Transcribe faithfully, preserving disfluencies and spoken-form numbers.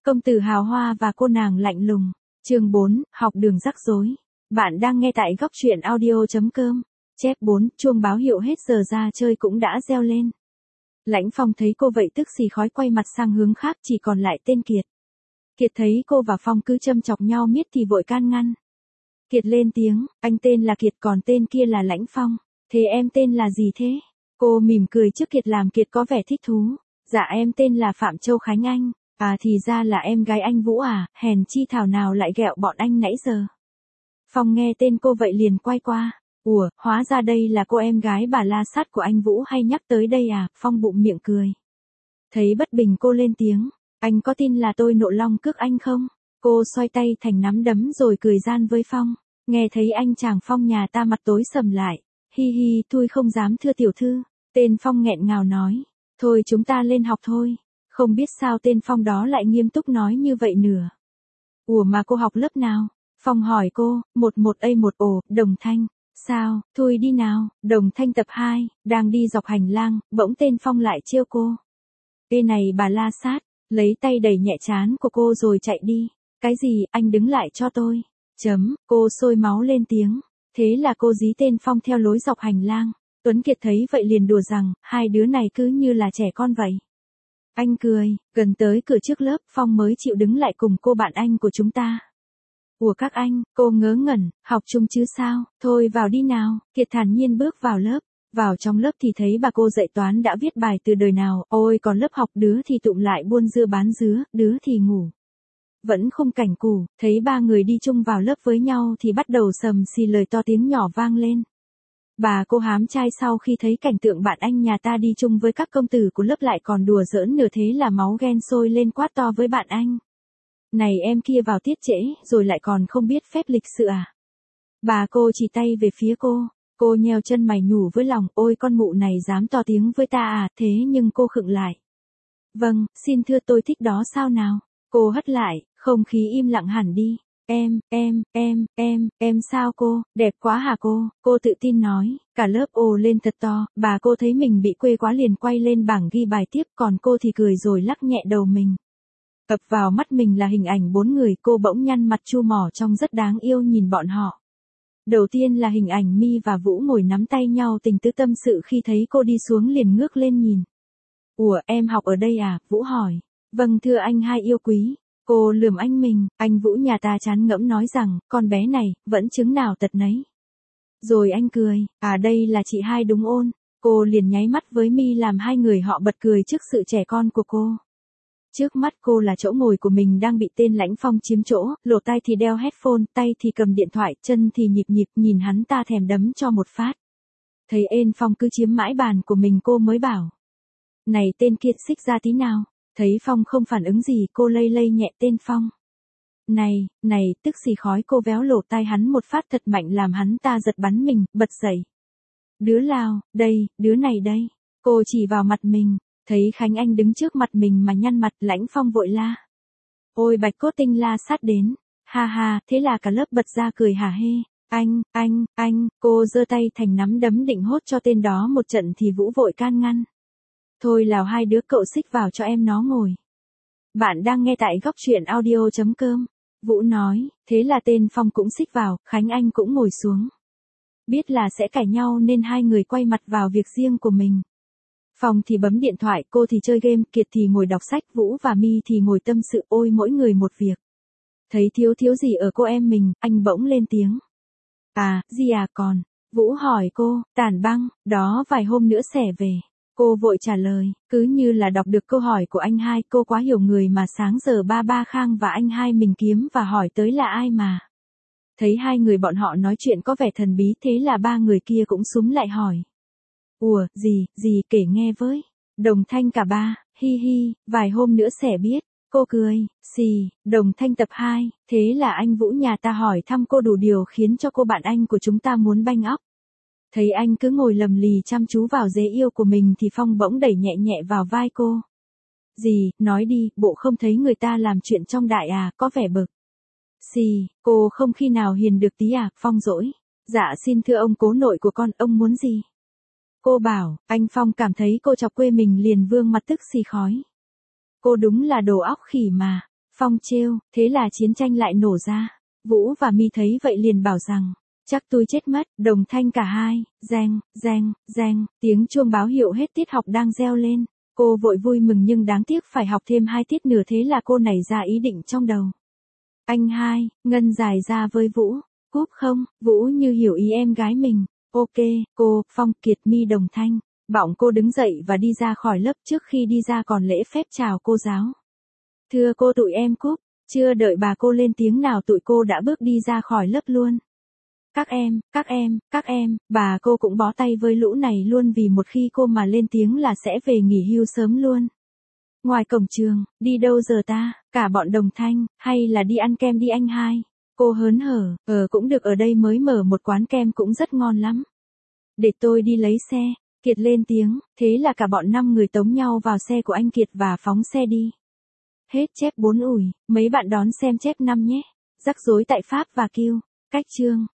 Công tử hào hoa và cô nàng lạnh lùng. Chương bốn, học đường rắc rối. Bạn đang nghe tại góc truyện audio chấm com. Chép bốn, chuông báo hiệu hết giờ ra chơi cũng đã reo lên. Lãnh Phong thấy cô vậy tức xì khói quay mặt sang hướng khác, chỉ còn lại tên Kiệt. Kiệt thấy cô và Phong cứ châm chọc nhau miết thì vội can ngăn. Kiệt lên tiếng, anh tên là Kiệt còn tên kia là Lãnh Phong. Thế em tên là gì thế? Cô mỉm cười trước Kiệt làm Kiệt có vẻ thích thú. Dạ em tên là Phạm Châu Khánh Anh. À thì ra là em gái anh Vũ à, hèn chi thảo nào lại ghẹo bọn anh nãy giờ. Phong nghe tên cô vậy liền quay qua. Ủa, hóa ra đây là cô em gái bà la sát của anh Vũ hay nhắc tới đây à, Phong bụng miệng cười. Thấy bất bình cô lên tiếng, anh có tin là tôi nộ long cước anh không? Cô xoay tay thành nắm đấm rồi cười gian với Phong. Nghe thấy anh chàng Phong nhà ta mặt tối sầm lại. Hi hi, tôi không dám thưa tiểu thư. Tên Phong nghẹn ngào nói. Thôi chúng ta lên học thôi. Không biết sao tên Phong đó lại nghiêm túc nói như vậy nữa. Ủa mà cô học lớp nào? Phong hỏi cô, một một A một ồ, Đồng Thanh. Sao, thôi đi nào, Đồng Thanh tập hai, đang đi dọc hành lang, bỗng tên Phong lại trêu cô. Ê này bà la sát, lấy tay đẩy nhẹ trán của cô rồi chạy đi. Cái gì, anh đứng lại cho tôi. Chấm, cô sôi máu lên tiếng. Thế là cô dí tên Phong theo lối dọc hành lang. Tuấn Kiệt thấy vậy liền đùa rằng, hai đứa này cứ như là trẻ con vậy. Anh cười, gần tới cửa trước lớp, Phong mới chịu đứng lại cùng cô bạn anh của chúng ta. Ủa các anh, cô ngớ ngẩn, học chung chứ sao, thôi vào đi nào, Kiệt thản nhiên bước vào lớp. Vào trong lớp thì thấy bà cô dạy toán đã viết bài từ đời nào, ôi còn lớp học đứa thì tụm lại buôn dưa bán dứa, đứa thì ngủ. Vẫn không cảnh củ, thấy ba người đi chung vào lớp với nhau thì bắt đầu sầm xì lời to tiếng nhỏ vang lên. Bà cô hám trai sau khi thấy cảnh tượng bạn anh nhà ta đi chung với các công tử của lớp lại còn đùa giỡn nửa thế là máu ghen sôi lên quát to với bạn anh. Này em kia vào tiết trễ, rồi lại còn không biết phép lịch sự à? Bà cô chỉ tay về phía cô, cô nheo chân mày nhủ với lòng, ôi con mụ này dám to tiếng với ta à, thế nhưng cô khựng lại. Vâng, xin thưa tôi thích đó sao nào? Cô hất lại, không khí im lặng hẳn đi. Em, em, em, em, em sao cô, đẹp quá hả cô, cô tự tin nói, cả lớp ồ lên thật to, bà cô thấy mình bị quê quá liền quay lên bảng ghi bài tiếp, còn cô thì cười rồi lắc nhẹ đầu mình. Ập vào mắt mình là hình ảnh bốn người, cô bỗng nhăn mặt chu mỏ trông rất đáng yêu nhìn bọn họ. Đầu tiên là hình ảnh My và Vũ ngồi nắm tay nhau tình tứ tâm sự khi thấy cô đi xuống liền ngước lên nhìn. Ủa em học ở đây à, Vũ hỏi. Vâng thưa anh hai yêu quý. Cô lườm anh mình, anh Vũ nhà ta chán ngẫm nói rằng, con bé này, vẫn chứng nào tật nấy. Rồi anh cười, à đây là chị hai đúng ôn. Cô liền nháy mắt với My làm hai người họ bật cười trước sự trẻ con của cô. Trước mắt cô là chỗ ngồi của mình đang bị tên Lãnh Phong chiếm chỗ, lỗ tai thì đeo headphone, tay thì cầm điện thoại, chân thì nhịp nhịp nhìn hắn ta thèm đấm cho một phát. Thấy ên Phong cứ chiếm mãi bàn của mình cô mới bảo. Này tên Kiệt xích ra tí nào. Thấy Phong không phản ứng gì cô lây lây nhẹ tên Phong. Này, này, tức xì khói cô véo lỗ tai hắn một phát thật mạnh làm hắn ta giật bắn mình, bật dậy. Đứa Lào, đây, đứa này đây. Cô chỉ vào mặt mình, thấy Khánh Anh đứng trước mặt mình mà nhăn mặt Lãnh Phong vội la. Ôi bạch cốt tinh la sát đến, ha ha, thế là cả lớp bật ra cười hả hê. Anh, anh, anh, cô giơ tay thành nắm đấm định hốt cho tên đó một trận thì Vũ vội can ngăn. Thôi lào hai đứa cậu xích vào cho em nó ngồi. Bạn đang nghe tại góc truyện audio chấm com. Vũ nói, thế là tên Phong cũng xích vào, Khánh Anh cũng ngồi xuống. Biết là sẽ cãi nhau nên hai người quay mặt vào việc riêng của mình. Phong thì bấm điện thoại, cô thì chơi game, Kiệt thì ngồi đọc sách, Vũ và My thì ngồi tâm sự, ôi mỗi người một việc. Thấy thiếu thiếu gì ở cô em mình, anh bỗng lên tiếng. À, gì à còn? Vũ hỏi cô, tản băng, đó vài hôm nữa sẽ về. Cô vội trả lời, cứ như là đọc được câu hỏi của anh hai, cô quá hiểu người mà sáng giờ ba ba Khang và anh hai mình kiếm và hỏi tới là ai mà. Thấy hai người bọn họ nói chuyện có vẻ thần bí thế là ba người kia cũng súm lại hỏi. Ủa, gì, gì kể nghe với. Đồng Thanh cả ba, hi hi, vài hôm nữa sẽ biết. Cô cười, xì, Đồng Thanh tập hai, thế là anh Vũ nhà ta hỏi thăm cô đủ điều khiến cho cô bạn anh của chúng ta muốn banh óc. Thấy anh cứ ngồi lầm lì chăm chú vào dế yêu của mình thì Phong bỗng đẩy nhẹ nhẹ vào vai cô. Gì, nói đi, bộ không thấy người ta làm chuyện trong đại à, có vẻ bực. Xì, cô không khi nào hiền được tí à, Phong dỗi. Dạ xin thưa ông cố nội của con, ông muốn gì? Cô bảo, anh Phong cảm thấy cô chọc quê mình liền vương mặt tức xì khói. Cô đúng là đồ óc khỉ mà. Phong trêu, thế là chiến tranh lại nổ ra. Vũ và Mi thấy vậy liền bảo rằng, chắc tôi chết mất, đồng thanh cả hai, reng, reng, reng, tiếng chuông báo hiệu hết tiết học đang reo lên. Cô vội vui mừng nhưng đáng tiếc phải học thêm hai tiết nữa, thế là cô nảy ra ý định trong đầu. Anh hai, Ngân dài ra với Vũ, cúp không, Vũ như hiểu ý em gái mình. Ok, cô, Phong, Kiệt, Mi, đồng thanh. Bỏng cô đứng dậy và đi ra khỏi lớp, trước khi đi ra còn lễ phép chào cô giáo. Thưa cô, tụi em cúp. Chưa đợi bà cô lên tiếng nào tụi cô đã bước đi ra khỏi lớp luôn. Các em, các em, các em, bà cô cũng bó tay với lũ này luôn vì một khi cô mà lên tiếng là sẽ về nghỉ hưu sớm luôn. Ngoài cổng trường, đi đâu giờ ta, cả bọn đồng thanh, hay là đi ăn kem đi anh hai. Cô hớn hở, ờ cũng được, ở đây mới mở một quán kem cũng rất ngon lắm. Để tôi đi lấy xe, Kiệt lên tiếng, thế là cả bọn năm người tống nhau vào xe của anh Kiệt và phóng xe đi. Hết chép bốn ủi, mấy bạn đón xem chép năm nhé. Rắc rối tại Pháp và Kiêu. Cách chương.